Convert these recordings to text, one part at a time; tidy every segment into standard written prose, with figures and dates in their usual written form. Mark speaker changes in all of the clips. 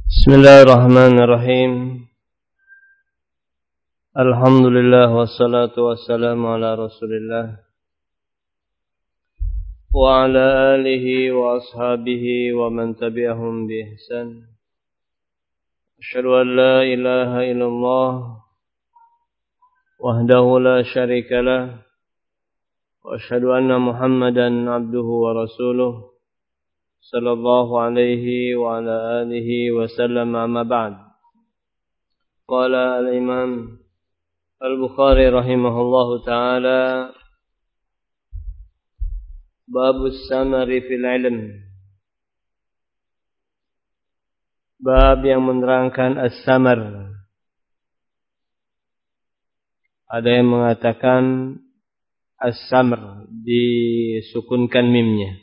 Speaker 1: Bismillahirrahmanirrahim. Alhamdulillah wassalatu wassalamu ala Rasulillah wa ala alihi wa ashabihi wa man tabi'ahum bi ihsan. Asyhadu an la ilaha illallah wahdahu la syarika lah wa asyhadu anna Muhammadan abduhu wa rasuluh sallallahu alaihi wa ala alihi wa sallam, amma ba'd. Qala al-imam Al-Bukhari rahimahullahu ta'ala, Babus samari fil ilm. Bab yang menerangkan as-samar. Ada yang mengatakan as-samr, disukunkan mimnya.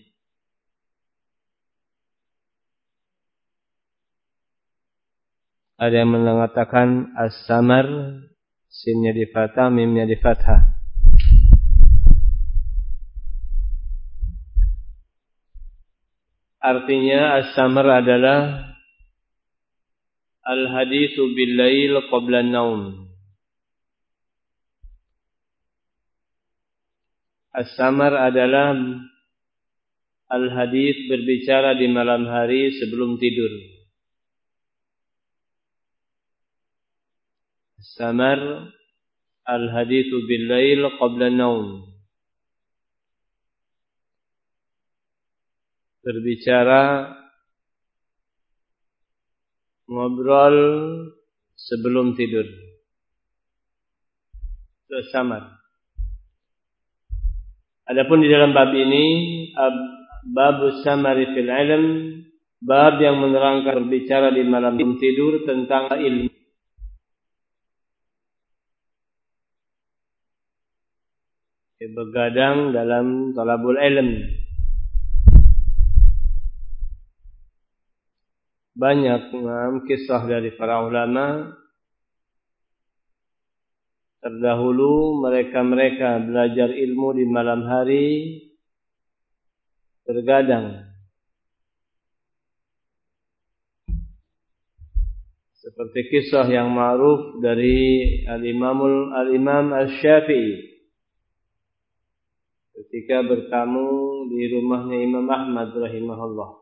Speaker 1: Ada yang mengatakan as-samar, sinnya di fathah, mimnya di fathah. Artinya as-samar adalah al-hadithu bil-lail qabla an-naum. As-samar adalah al-hadith, berbicara di malam hari sebelum tidur. As-samar al-hadithu bil-lail qabla an-naum. Berbicara, ngobrol sebelum tidur. Itu as-samar. Adapun di dalam bab ini, babus samari fil ilm, bab yang menerangkan berbicara di malam tidur tentang ilmu. Begadang dalam talabul ilm. Banyak kisah dari para ulama terdahulu, mereka belajar ilmu di malam hari, bergadang. Seperti kisah yang ma'ruf dari Al-Imam Asy-Syafi'i ketika bertamu di rumahnya Imam Ahmad rahimahullah.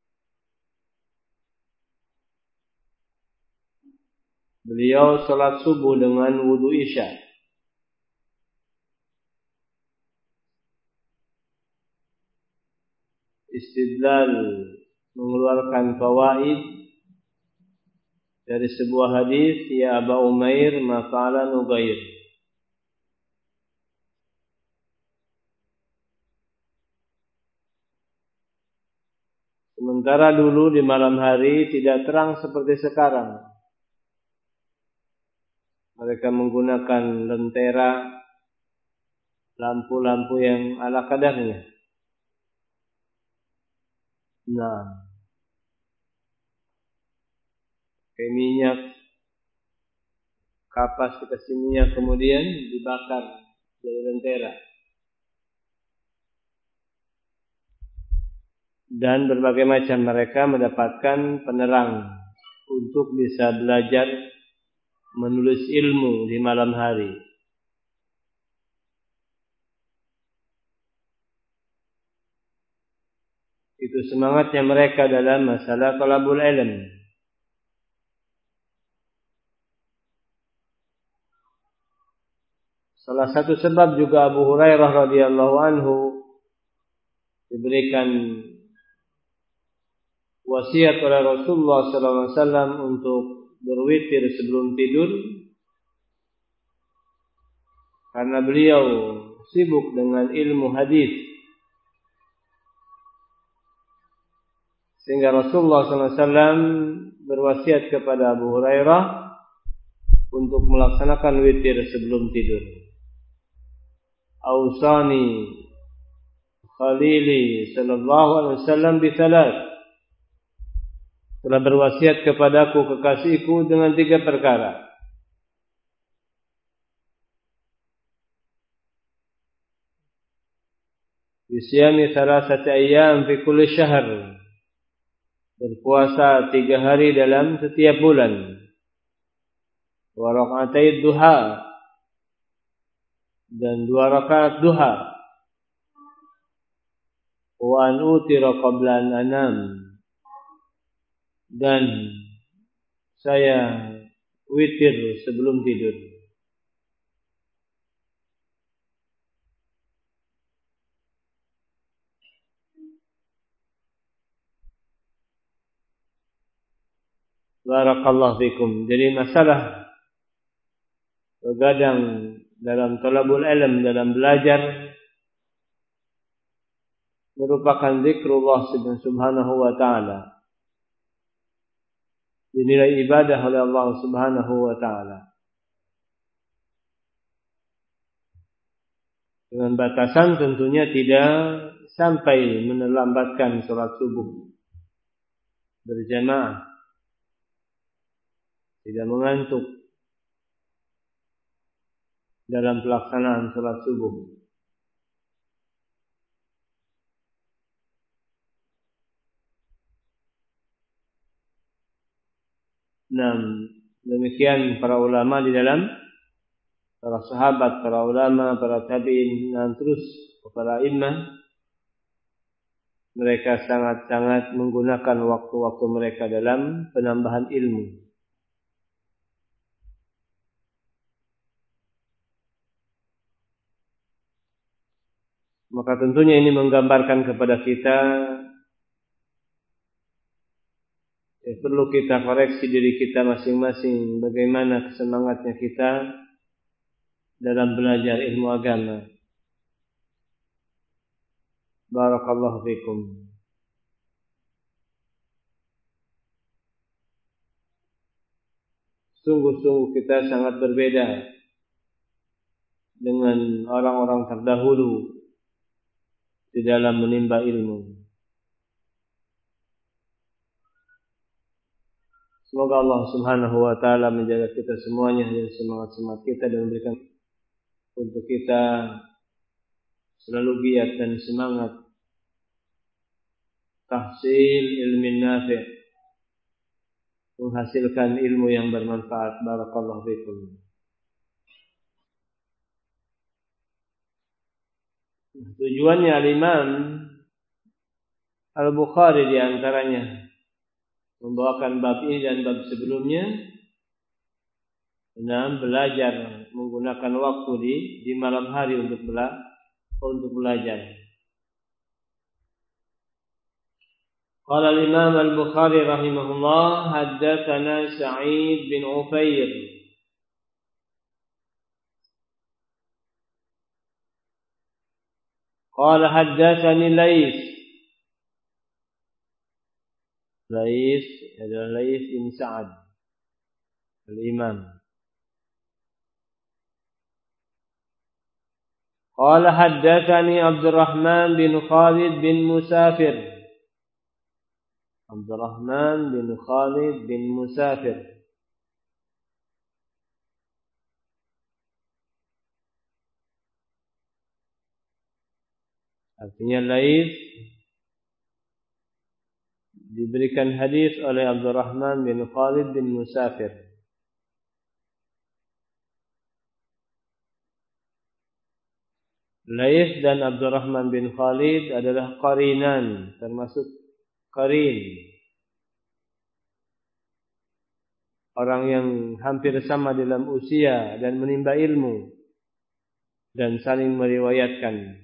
Speaker 1: Beliau salat subuh dengan wudu isya. Istidlal, mengeluarkan fawaid dari sebuah hadis, ya Aba Umair ma fa'ala Nugair. Sementara dulu di malam hari tidak terang seperti sekarang. Mereka menggunakan lentera, lampu-lampu yang ala kadarnya. Nah, pakai minyak, kapas dikasih minyak, kemudian dibakar dari lentera. Dan berbagai macam mereka mendapatkan penerang untuk bisa belajar menulis ilmu di malam hari. Itu semangatnya mereka dalam masalah talabul ilm. Salah satu sebab juga Abu Hurairah radhiyallahu anhu diberikan wasiat oleh Rasulullah sallallahu alaihi wasallam untuk berwitir sebelum tidur, karena beliau sibuk dengan ilmu hadis, sehingga Rasulullah sallallahu alaihi wasallam berwasiat kepada Abu Hurairah untuk melaksanakan witir sebelum tidur. Ausani Khalili sallallahu alaihi wasallam bi thalath. Telah berwasiat kepadaku kekasihku dengan 3 perkara. Bisyami 3 ayyam fi kulli syahr. berpuasa 3 hari dalam setiap bulan, 2 rakaat duha dan 2 rakaat duha, wa an utira qabla an anam, dan saya witir sebelum tidur. Barakallahu fikum. Jadi masalah begadang dalam talabul ilm, dalam belajar, merupakan zikrullah subhanahu wa ta'ala, dinilai ibadah oleh Allah subhanahu wa ta'ala, dengan batasan tentunya tidak sampai menelambatkan sholat subuh berjamaah, tidak mengantuk dalam pelaksanaan sholat subuh. Nah, demikian para ulama di dalam, para sahabat, para ulama, para tabi'in, dan terus para imam, mereka sangat-sangat menggunakan waktu-waktu mereka dalam penambahan ilmu. Maka tentunya ini menggambarkan kepada kita, perlu kita koreksi diri kita masing-masing, bagaimana semangatnya kita dalam belajar ilmu agama. Barakallahu fikum. Sungguh-sungguh kita sangat berbeda dengan orang-orang terdahulu di dalam menimba ilmu. Semoga Allah subhanahu wa ta'ala menjaga kita semuanya dan semangat-semangat kita, dan memberikan untuk kita selalu giat dan semangat tahsil ilmin nafi', menghasilkan ilmu yang bermanfaat. Barakallahu fikum. Tujuannya Al-Imam Al-Bukhari di antaranya membawakan bab ini dan bab sebelumnya, belajar menggunakan waktu di malam hari untuk belajar. Qala al-Imam Al-Bukhari rahimahullah, haddatsana Sa'id bin Ufair qala haddatsani Lais adalah Lais bin Sa'ad al-Imam. Qala haddatsani Abdurrahman bin Khalid bin Musafir. Abdurrahman bin Khalid bin Musafir. Artinya Lais diberikan hadis oleh Abdurrahman bin Khalid bin Musafir. Lais dan Abdurrahman bin Khalid adalah qarinan, termasuk qarin, orang yang hampir sama dalam usia dan menimba ilmu dan saling meriwayatkan.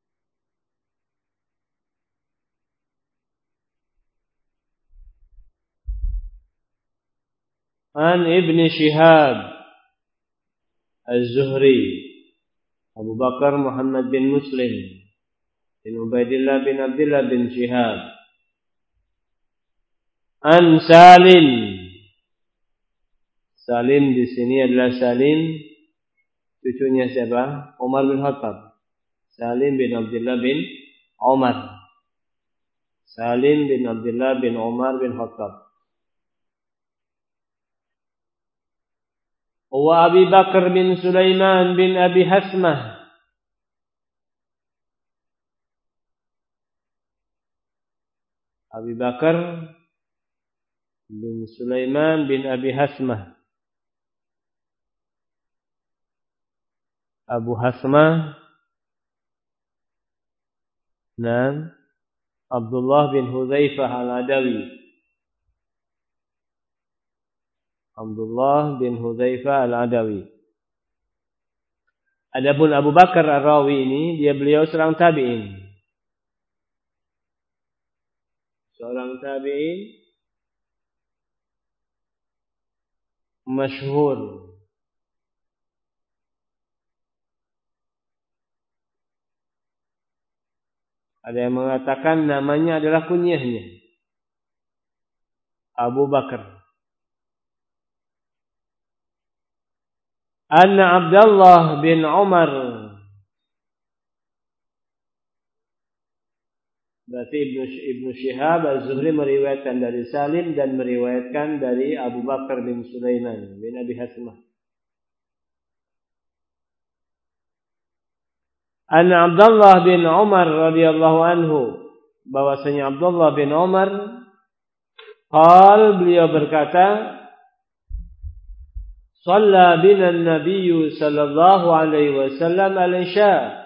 Speaker 1: An Ibn Shihab Az-Zuhri, Abu Bakar Muhammad bin Muslim bin Ubaidillah bin Abdullah bin Shihab. An Salim. Salim di sini adalah Salim cucunya siapa? Umar bin Khattab. Salim bin Abdullah bin Umar. Salim bin Abdullah bin Umar bin Khattab. Wa Abi Bakar bin Sulaiman bin Abi Hasmah. Abi Bakar bin Sulaiman bin Abi Hasmah. Abu Hasmah. Dan Abdullah bin Hudzaifah al-Adawi. Abdullah bin Hudzaifah al-Adawi. Adapun Abu Bakar Ar-Rawi ini, beliau seorang tabi'in. Seorang tabi'in masyhur. Ada yang mengatakan namanya adalah kunyahnya, Abu Bakar. Anna Abdullah bin Umar, berarti Ibnu Syihab Az-Zuhri meriwayatkan dari Salim dan meriwayatkan dari Abu Bakar bin Sulaiman bin Abi Hasmah. Anna Abdullah bin Umar radhiyallahu anhu, bahwasanya Abdullah bin Umar beliau berkata, Shalla bina an-nabiy sallallahu alaihi wasallam al-isya.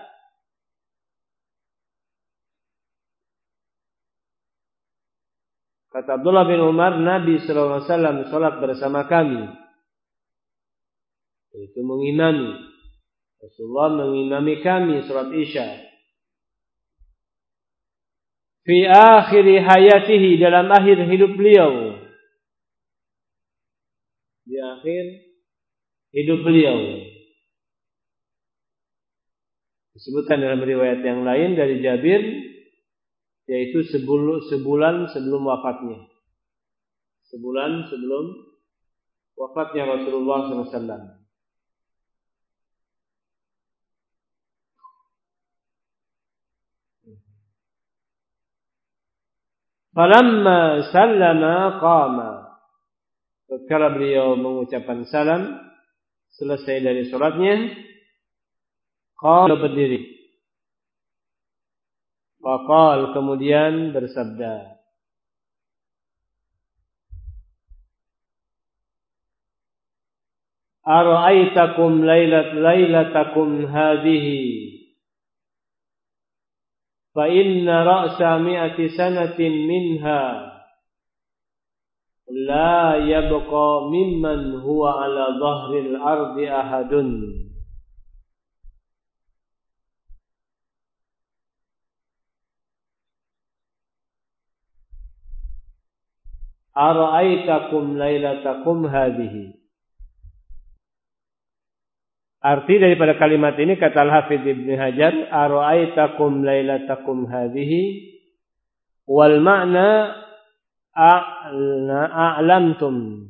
Speaker 1: Kata Abdullah bin Umar, Nabi sallallahu alaihi wasallam salat bersama kami. Itu mengimami. Rasulullah mengimami kami salat Isya. Fi akhir hayatihi, dalam akhir hidup beliau. Di akhir hidup beliau. Disebutkan dalam riwayat yang lain dari Jabir, yaitu sebulan sebelum wafatnya. Sebulan sebelum wafatnya Rasulullah SAW. Falamma sallama qama. Ketika beliau mengucapkan salam, selesai dari salatnya, qala berdiri. Faqal, kemudian bersabda, Ara'aitakum lailatakum hadhihi fa inna ra'sa mi'ati sanatin minha la yabqa mimman huwa ala dhahril ardi ahadun. Ara'aitakum lailatakum hadhihi. Arti daripada kalimat ini, kata Al-Hafidz Ibnu Hajar, ara'aitakum lailatakum hadhihi wal ma'na a'lamtum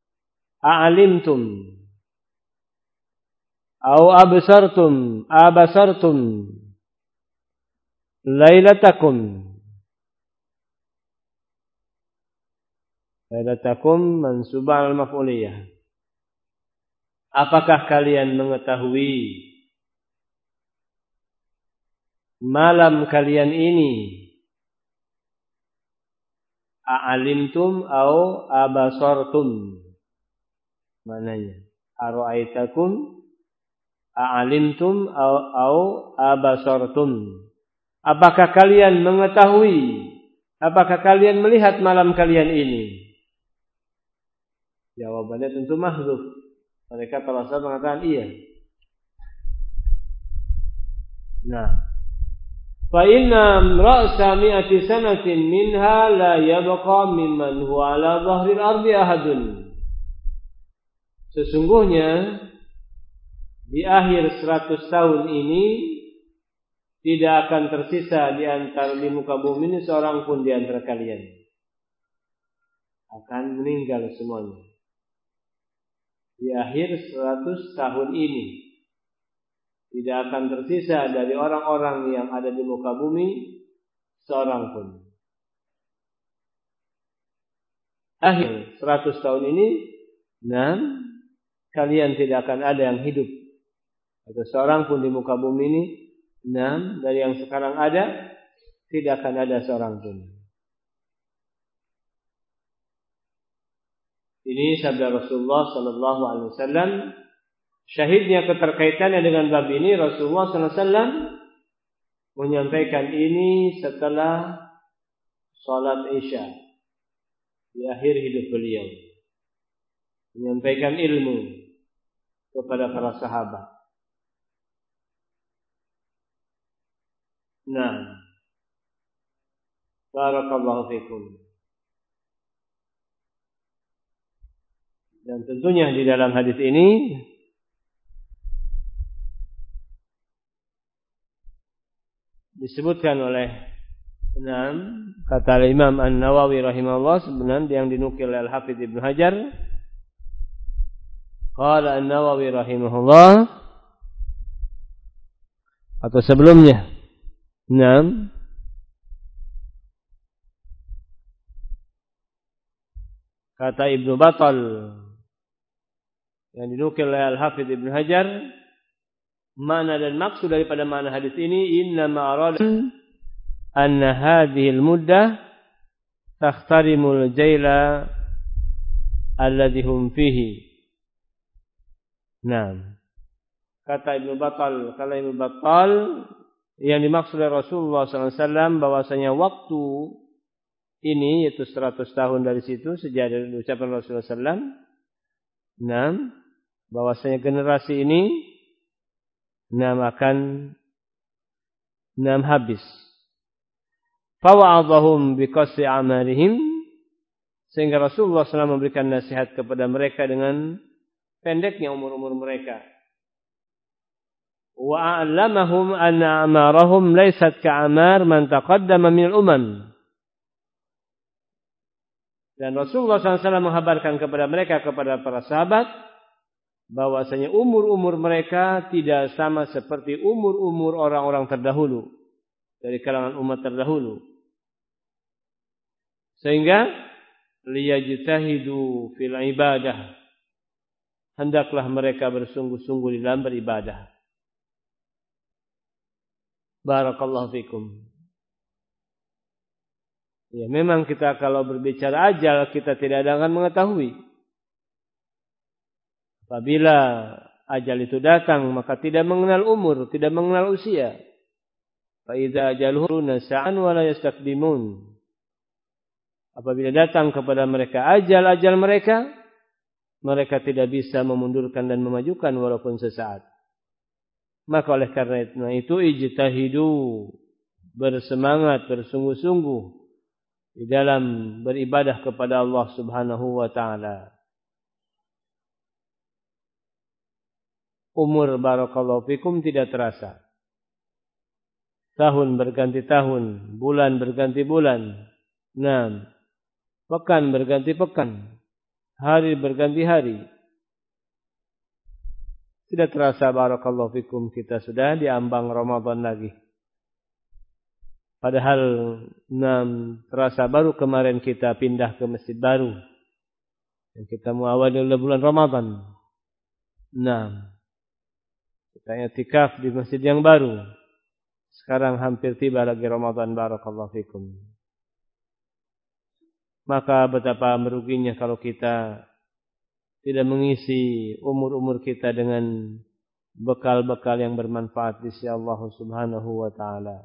Speaker 1: au abasartum lailatakum mansubah al-maf'uliyah. Apakah kalian mengetahui malam kalian ini? A'alimtum au abasartum. Mananya? Ara'aitakum a'alimtum au abasartum. Apakah kalian mengetahui? Apakah kalian melihat malam kalian ini? Jawabannya tentu mahdzuf. Mereka terasa mengatakan iya. Nah, fa inna ra'sa mi'ati sanatin minha la yabqa mimman huwa ala dhahril ardi ahadun. Sesungguhnya di akhir 100 tahun ini tidak akan tersisa di muka bumi ini seorang pun di antara kalian. Akan meninggal semuanya. Di akhir 100 tahun ini tidak akan tersisa dari orang-orang yang ada di muka bumi seorang pun. Akhir 100 tahun ini, kalian tidak akan ada yang hidup. Atau seorang pun di muka bumi ini, dari yang sekarang ada, tidak akan ada seorang pun. Ini sabda Rasulullah sallallahu alaihi wasallam. Syahidnya keterkaitannya dengan bab ini, Rasulullah sallallahu alaihi wasallam menyampaikan ini setelah salat Isya di akhir hidup beliau. Menyampaikan ilmu kepada para sahabat. Nah, barakallahu fikum. Dan tentunya di dalam hadis ini disebutkan oleh kata Imam An-Nawawi rahimahullah, sebenarnya yang dinukil oleh Al-Hafidz Ibnu Hajar. Qala An-Nawawi rahimahullah, atau sebelumnya. Kata Ibnu Battal yang dinukil oleh Al-Hafidz Ibnu Hajar, makna dan maksud daripada makna hadis ini, inna ma'arada anna hadhihi al-muddah takhtarimul jaila alladhi hum fihi. Kata Ibnu Battal, yang dimaksud oleh Rasulullah SAW bahwasanya waktu ini, yaitu 100 tahun dari situ sejak dari ucapan Rasulullah SAW, bahwasanya generasi ini akan habis. Fawa'adhahum biqasri amarihim, sehingga Rasulullah SAW memberikan nasihat kepada mereka dengan pendeknya umur-umur mereka. Wa a'lamahum anna amarahum laysat ka'amar man taqaddama minal umam. Dan Rasulullah SAW menghabarkan kepada mereka, kepada para sahabat, bahwasanya umur-umur mereka tidak sama seperti umur-umur orang-orang terdahulu, dari kalangan umat terdahulu. Sehingga liyajtahidu fil ibadah, hendaklah mereka bersungguh-sungguh di dalam beribadah. Barakallahu fikum. Ya, memang kita kalau berbicara ajal, kita tidak akan mengetahui. Apabila ajal itu datang, maka tidak mengenal umur, tidak mengenal usia. Fa idza ajaluhum sa'an wa la yastaqdimun. Apabila datang kepada mereka ajal mereka, mereka tidak bisa memundurkan dan memajukan walaupun sesaat. Maka oleh karena itu ijtahidu, bersemangat, bersungguh-sungguh di dalam beribadah kepada Allah Subhanahu wa taala. Umur barakallahu fikum tidak terasa. Tahun berganti tahun, bulan berganti bulan. Pekan berganti pekan, hari berganti hari. Tidak terasa barakallahu fikum kita sudah di ambang Ramadan lagi. Padahal terasa baru kemarin kita pindah ke masjid baru. Dan kita mengawali bulan Ramadan. Kita i'tikaf di masjid yang baru. Sekarang hampir tiba lagi Ramadan, barakallahu fikum. Maka betapa meruginya kalau kita tidak mengisi umur-umur kita dengan bekal-bekal yang bermanfaat di sisi Allah Subhanahu wa taala.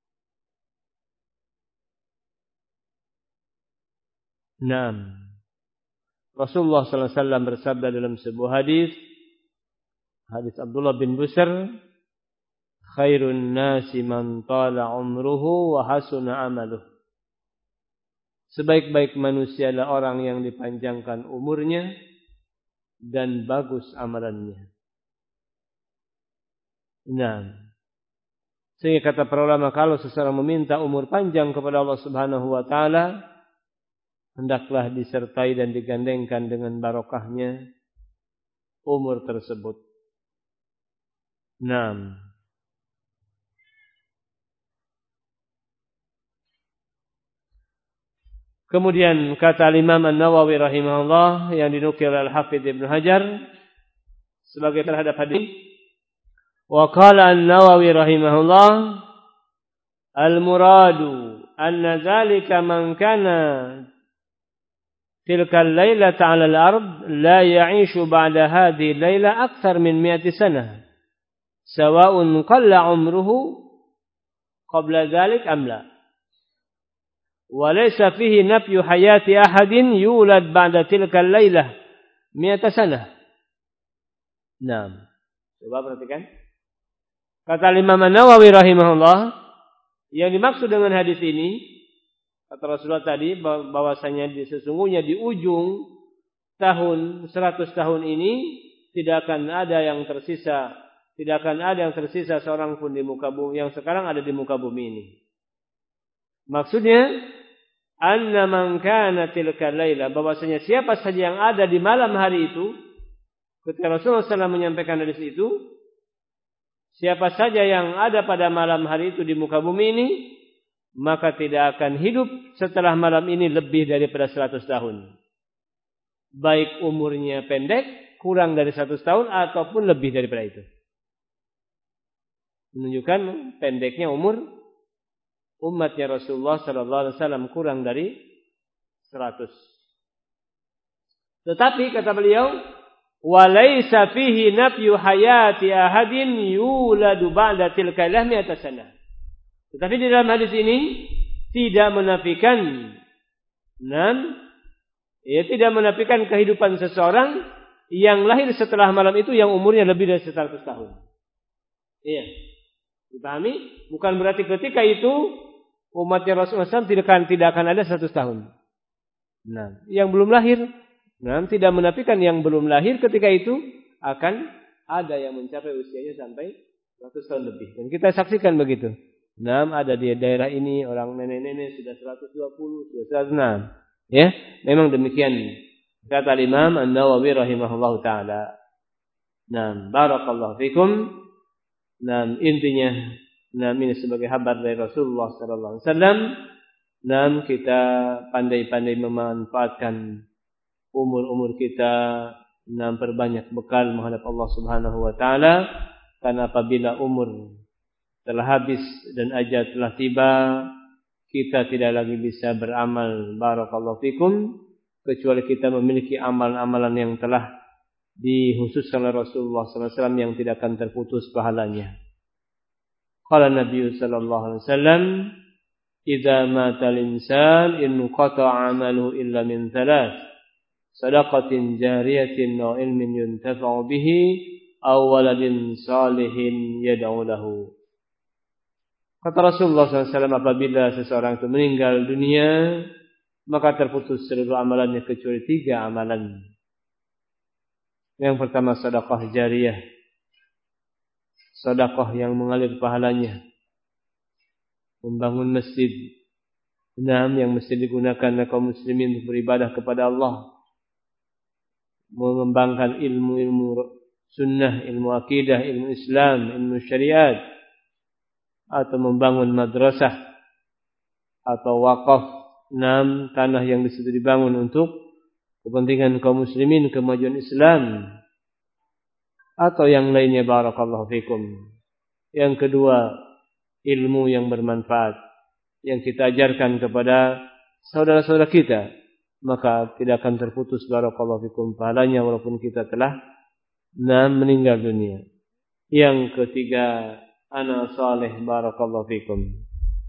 Speaker 1: Rasulullah sallallahu alaihi wasallam bersabda dalam sebuah hadis Abdullah bin Busr, khairun nasi man tala umruhu wa hasuna amaluh. Sebaik-baik manusia adalah orang yang dipanjangkan umurnya dan bagus amalannya. Sehingga kata para ulama, kalau seseorang meminta umur panjang kepada Allah Subhanahu wa taala, hendaklah disertai dan digandengkan dengan barokahnya umur tersebut. Kemudian kata Imam An-Nawawi rahimahullah yang dinukil Al-Hafidz Ibnu Hajar sebagai terhadap hadis, wa qala An-Nawawi rahimahullah, al-muradu anna dzalika man kana tilkal lailata 'alal ard la ya'ishu ba'da hadhihi laila akthar min 100 sanah sawa'un qalla 'umruhu qabla dhalik am la wa laysa fihi nafyu hayati ahadin yulad ba'da tilkal lailah 100 sanah. Naam. Coba perhatikan. Kata Imam An-Nawawi rahimahullah, yang dimaksud dengan hadis ini, kata Rasulullah tadi, bahwasanya sesungguhnya di ujung tahun 100 tahun ini tidak akan ada yang tersisa, seorang pun di muka bumi yang sekarang ada di muka bumi ini. Maksudnya, anna man kana tilka laila, bahwasanya siapa saja yang ada di malam hari itu, ketika Rasulullah SAW menyampaikan hadis itu, siapa saja yang ada pada malam hari itu di muka bumi ini, maka tidak akan hidup setelah malam ini lebih daripada 100 tahun. Baik umurnya pendek, kurang dari 100 tahun, ataupun lebih daripada itu. Menunjukkan pendeknya umur umatnya Rasulullah SAW kurang dari 100. Tetapi kata beliau, walaysa fihi nafyu hayati ahadin yuladu ba'da tilka mi'ata sanah. Tetapi di dalam hadis ini tidak menafikan kehidupan seseorang yang lahir setelah malam itu yang umurnya lebih dari 100 tahun. Iya. Dipahami? Bukan berarti ketika itu umatnya Rasulullah SAW tidak akan ada 100 tahun. Nah, yang belum lahir, tidak menafikan yang belum lahir ketika itu akan ada yang mencapai usianya sampai 100 tahun lebih. Dan kita saksikan begitu. Ada di daerah ini orang nenek-nenek sudah 120, sudah 106. Ya, memang demikian. Kata Imam An-Nawawi rahimahullahu taala. Barakallahu fikum. Intinya, ini sebagai kabar dari Rasulullah sallallahu alaihi wasallam. Kita pandai-pandai memanfaatkan umur kita, perbanyak bekal menghadap Allah Subhanahu wa taala, karena apabila umur telah habis dan ajal telah tiba, kita tidak lagi bisa beramal barakallahu fikum kecuali kita memiliki amalan-amalan yang telah dikhususkan oleh Rasulullah sallallahu alaihi wasallam yang tidak akan terputus pahalanya. Qala Nabi sallallahu alaihi wasallam, "Idza mata al-insan inqata'a 'amaluhu illa min thalath. Sadaqatin jariyatin wa ilmin yuntafa'u bihi aw waladin salihin yad'u lahu." Kata Rasulullah SAW, apabila seseorang itu meninggal dunia, maka terputus seluruh amalannya kecuali 3 amalan. Yang pertama sedekah jariyah, sedekah yang mengalir pahalanya, membangun masjid, yang mesti digunakan oleh kaum muslimin untuk beribadah kepada Allah, mengembangkan ilmu-ilmu sunnah, ilmu akidah, ilmu Islam, ilmu syariat, atau membangun madrasah atau wakaf, tanah yang disitu dibangun untuk kepentingan kaum muslimin, kemajuan Islam, atau yang lainnya barakallahu fikum. Yang kedua, ilmu yang bermanfaat yang kita ajarkan kepada saudara-saudara kita, maka tidak akan terputus barakallahu fikum pahalanya walaupun kita telah meninggal dunia. Yang ketiga, ana salih barakallahu fikum.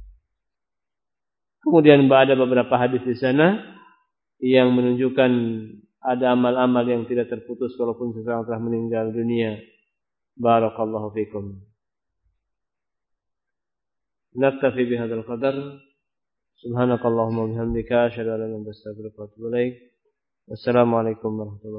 Speaker 1: Kemudian ada beberapa hadis di sana yang menunjukkan ada amal-amal yang tidak terputus walaupun seseorang telah meninggal dunia. Barakallahu fikum. Naktafi bihadzal qadar. Subhanakallahumma wa bihamdika asyhadu an la ilaha illa anta astaghfiruka wa atubu ilaik. Wassalamualaikum warahmatullahi wabarakatuh.